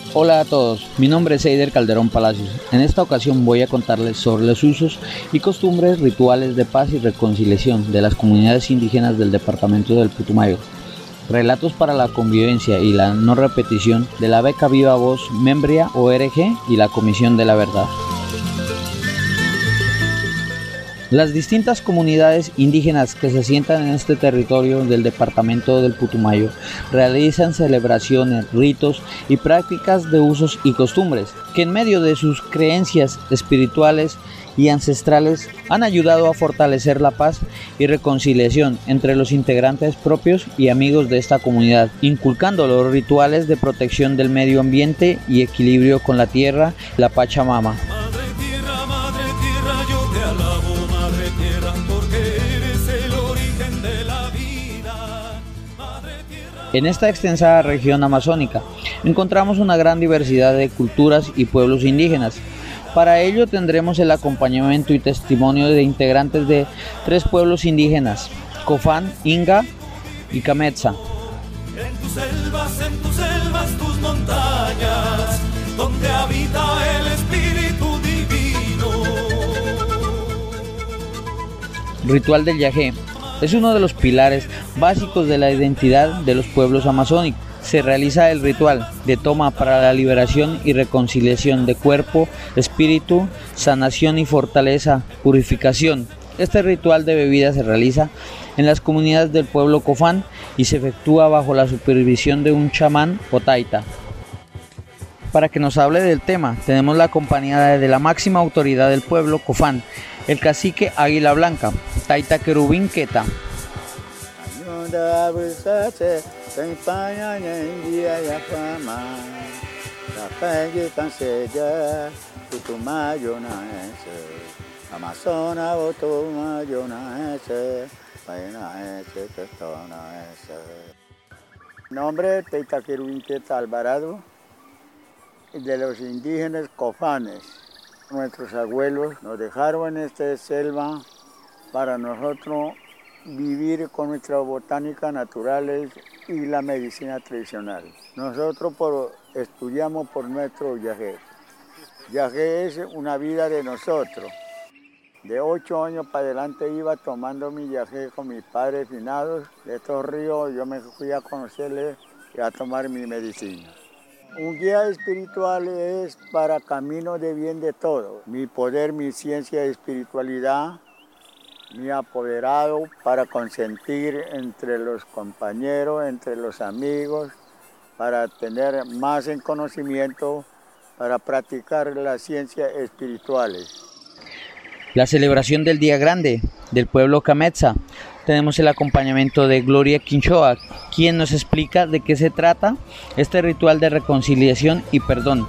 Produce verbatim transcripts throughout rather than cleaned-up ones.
Hola a todos, mi nombre es Eider Calderón Palacios. En esta ocasión voy a contarles sobre los usos y costumbres rituales de paz y reconciliación de las comunidades indígenas del departamento del Putumayo. Relatos para la convivencia y la no repetición de la Beca Viva Voz Membria O R G y la Comisión de la Verdad. Las distintas comunidades indígenas que se asientan en este territorio del departamento del Putumayo realizan celebraciones, ritos y prácticas de usos y costumbres que en medio de sus creencias espirituales y ancestrales han ayudado a fortalecer la paz y reconciliación entre los integrantes propios y amigos de esta comunidad, inculcando los rituales de protección del medio ambiente y equilibrio con la tierra, la Pachamama. En esta extensa región amazónica encontramos una gran diversidad de culturas y pueblos indígenas. Para ello tendremos el acompañamiento y testimonio de integrantes de tres pueblos indígenas, Cofán, Inga y Cametza. En tus selvas, en tus selvas, tus montañas, donde habita el espíritu divino. Ritual del Yagé. Es uno de los pilares básicos de la identidad de los pueblos amazónicos. Se realiza el ritual de toma para la liberación y reconciliación de cuerpo, espíritu, sanación y fortaleza, purificación. Este ritual de bebida se realiza en las comunidades del pueblo Cofán y se efectúa bajo la supervisión de un chamán o taita. Para que nos hable del tema, tenemos la compañía de la máxima autoridad del pueblo Cofán, el cacique Águila Blanca, Taita Querubín Queta. Nombre Taita Querubín Queta Alvarado, de los indígenas Cofanes. Nuestros abuelos nos dejaron en esta selva para nosotros vivir con nuestras botánicas naturales y la medicina tradicional. Nosotros por, estudiamos por nuestro yagé. Yagé es una vida de nosotros. De ocho años para adelante iba tomando mi yagé con mis padres finados. De estos ríos yo me fui a conocerles y a tomar mi medicina. Un guía espiritual es para camino de bien de todo. Mi poder, mi ciencia y espiritualidad, mi apoderado para consentir entre los compañeros, entre los amigos, para tener más en conocimiento, para practicar las ciencias espirituales. La celebración del Día Grande del pueblo Cametza. Tenemos el acompañamiento de Gloria Quinchoa, quien nos explica de qué se trata este ritual de reconciliación y perdón.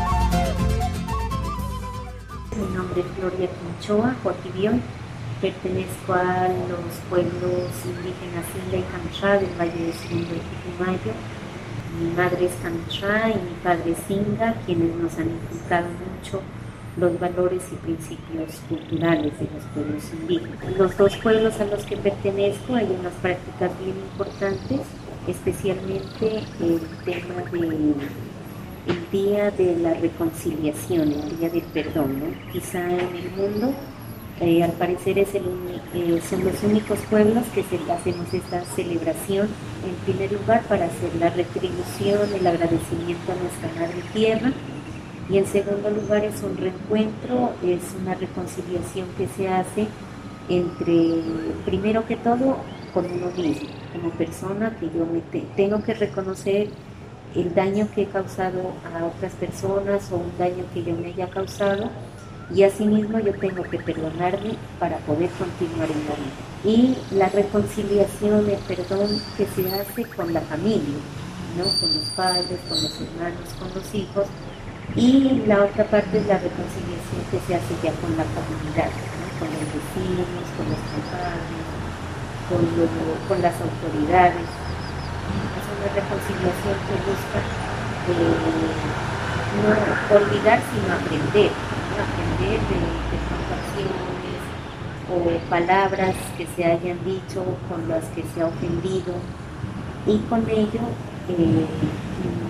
Mi nombre es Gloria Quinchoa, Joaquibión. Pertenezco a los pueblos indígenas Inga y Cametza del Valle del Segundo del Putumayo. Mi madre es Cametza y mi padre es Inga, quienes nos han inculcado mucho los valores y principios culturales de los pueblos indígenas. Los dos pueblos a los que pertenezco hay unas prácticas bien importantes, especialmente el tema del el día de la reconciliación, el día del perdón, ¿no? Quizá en el mundo, eh, al parecer es el, eh, son los únicos pueblos que se, hacemos esta celebración, en primer lugar para hacer la retribución, el agradecimiento a nuestra Madre Tierra, y en segundo lugar es un reencuentro, es una reconciliación que se hace entre, primero que todo, con uno mismo, como persona, que yo me te, tengo que reconocer el daño que he causado a otras personas o un daño que yo me haya causado, y asimismo yo tengo que perdonarme para poder continuar en la vida. Y la reconciliación, el perdón que se hace con la familia, ¿no? Con los padres, con los hermanos, con los hijos. Y la otra parte es la reconciliación que se hace ya con la comunidad, ¿no? Con los vecinos, con los compadres, con, lo, con las autoridades. Es una reconciliación que busca eh, no olvidar, sino aprender, ¿no? Aprender de, de transacciones o palabras que se hayan dicho, con las que se ha ofendido, y con ello eh,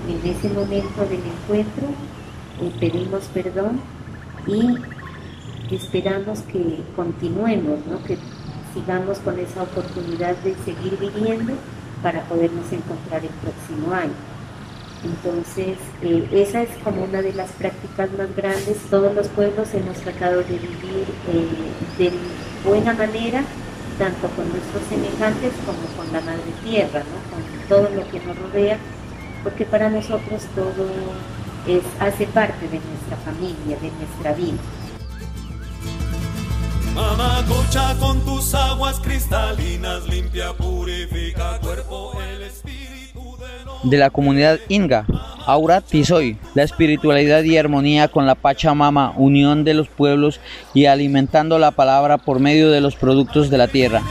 en ese momento del encuentro eh, pedimos perdón y esperamos que continuemos, ¿no? Que sigamos con esa oportunidad de seguir viviendo para podernos encontrar el próximo año. Entonces, eh, esa es como una de las prácticas más grandes. Todos los pueblos hemos tratado de vivir eh, de buena manera, tanto con nuestros semejantes como con la Madre Tierra, ¿no? Con todo lo que nos rodea, porque para nosotros todo es, hace parte de nuestra familia, de nuestra vida. Mamacocha, con tus aguas cristalinas, limpia, purifica cuerpo, el espíritu de los... De la comunidad Inga, Aura Tizoy, la espiritualidad y armonía con la Pachamama, unión de los pueblos y alimentando la palabra por medio de los productos de la tierra.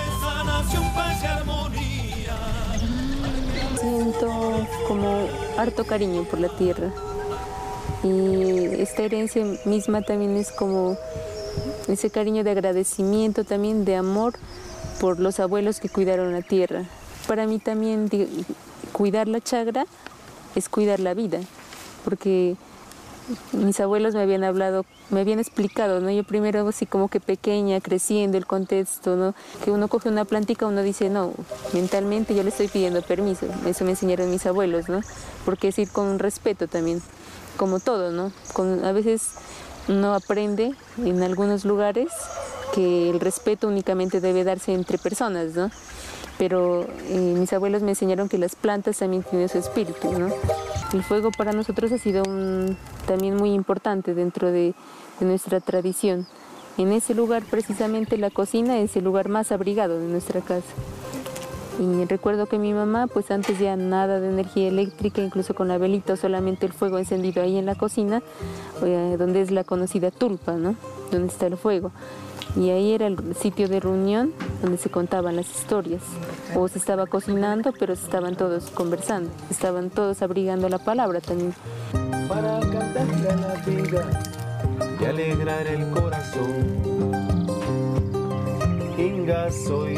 Siento como harto cariño por la tierra y esta herencia misma también es como ese cariño de agradecimiento, también de amor por los abuelos que cuidaron la tierra. Para mí también cuidar la chagra es cuidar la vida, porque mis abuelos me habían hablado, me habían explicado, ¿no? Yo primero así como que pequeña, creciendo el contexto, ¿no? Que uno coge una plantica, uno dice, no, mentalmente yo le estoy pidiendo permiso. Eso me enseñaron mis abuelos, ¿no? Porque es ir con respeto también, como todo, ¿no? Con, a veces uno aprende en algunos lugares que el respeto únicamente debe darse entre personas, ¿no? Pero eh, mis abuelos me enseñaron que las plantas también tienen su espíritu, ¿no? El fuego para nosotros ha sido un, también muy importante dentro de, de nuestra tradición. En ese lugar, precisamente, la cocina es el lugar más abrigado de nuestra casa. Y recuerdo que mi mamá, pues antes ya nada de energía eléctrica, incluso con la velita, solamente el fuego encendido ahí en la cocina, eh, donde es la conocida tulpa, ¿no? Donde está el fuego. Y ahí era el sitio de reunión donde se contaban las historias. O se estaba cocinando, pero estaban todos conversando, estaban todos abrigando la palabra también. Para cantarle a la vida y alegrar el corazón, Inga soy,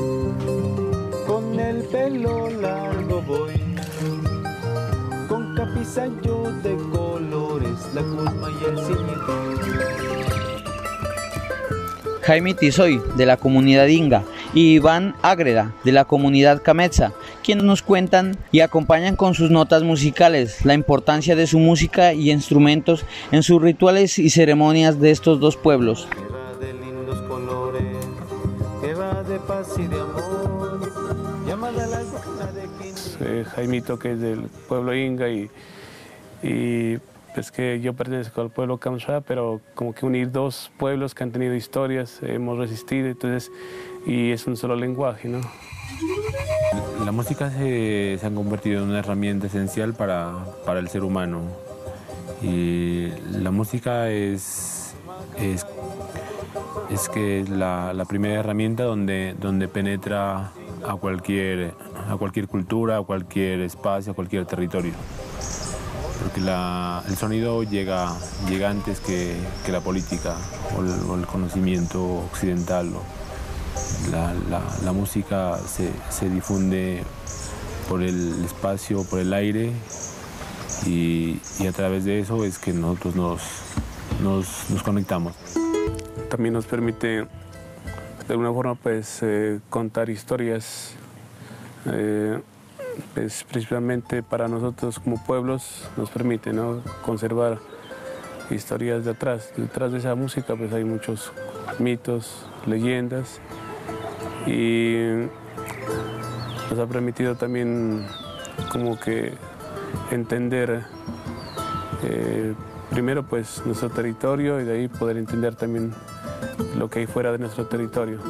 con el pelo largo voy, con capizallo de colores, la cusma y el ciñito. Jaime Tizoy, de la comunidad Inga, y Iván Ágreda, de la comunidad Cametza, quienes nos cuentan y acompañan con sus notas musicales la importancia de su música y instrumentos en sus rituales y ceremonias de estos dos pueblos. Guerra de lindos colores, guerra de paz y de amor, llamada la luna de Quindío. Eh, Jaimito, que es del pueblo Inga, y, y es que yo pertenezco al pueblo Kamsha, pero como que unir dos pueblos que han tenido historias, hemos resistido, entonces, y es un solo lenguaje, ¿no? La música se, se ha convertido en una herramienta esencial para, para el ser humano. Y la música es, es, es que es la, la primera herramienta donde, donde penetra a cualquier, a cualquier cultura, a cualquier espacio, a cualquier territorio. Porque la, el sonido llega, llega antes que, que la política o el, o el conocimiento occidental. La, la, la música se, se difunde por el espacio, por el aire, y, y a través de eso es que nosotros nos, nos, nos conectamos. También nos permite, de alguna forma, pues, eh, contar historias. Eh, Pues, principalmente para nosotros como pueblos nos permite, ¿no?, conservar historias de atrás. Detrás de esa música pues hay muchos mitos, leyendas, y nos ha permitido también como que entender eh, primero pues nuestro territorio y de ahí poder entender también lo que hay fuera de nuestro territorio.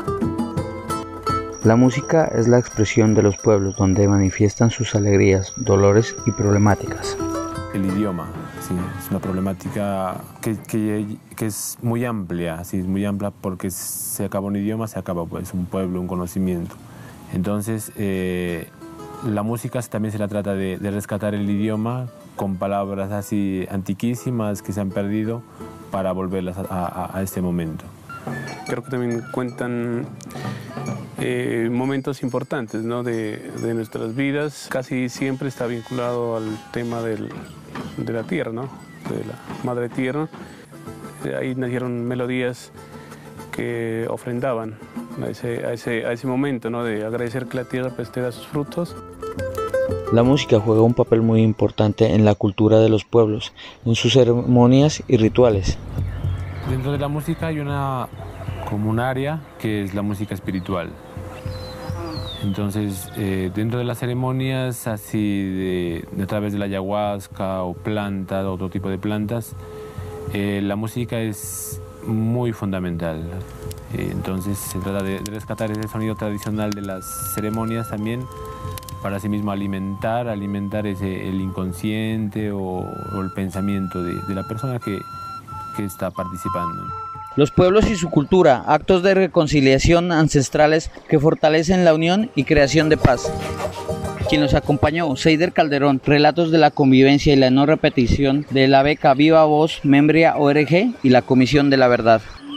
La música es la expresión de los pueblos donde manifiestan sus alegrías, dolores y problemáticas. El idioma, sí, es una problemática que, que, que es muy amplia, sí, es muy amplia, porque se acaba un idioma, se acaba pues un pueblo, un conocimiento. Entonces, eh, la música también se la trata de, de rescatar el idioma con palabras así antiquísimas que se han perdido para volverlas a, a, a este momento. Creo que también cuentan eh, momentos importantes, ¿no? de, de nuestras vidas. Casi siempre está vinculado al tema del, de la tierra, ¿no? De la madre tierra. Ahí nacieron melodías que ofrendaban a ese, a ese, a ese momento, ¿no? De agradecer que la tierra pues, te da sus frutos. La música juega un papel muy importante en la cultura de los pueblos, en sus ceremonias y rituales. Dentro de la música hay una, como un área que es la música espiritual. Entonces, eh, dentro de las ceremonias, así de, de a través de la ayahuasca o plantas, otro tipo de plantas, eh, la música es muy fundamental. Eh, entonces, se trata de, de rescatar ese sonido tradicional de las ceremonias también, para así mismo alimentar, alimentar ese, el inconsciente o, o el pensamiento de, de la persona que, que está participando. Los pueblos y su cultura, actos de reconciliación ancestrales que fortalecen la unión y creación de paz. Quien nos acompañó, Seider Calderón, Relatos de la Convivencia y la No Repetición de la beca Viva Voz, Membria O R G y la Comisión de la Verdad.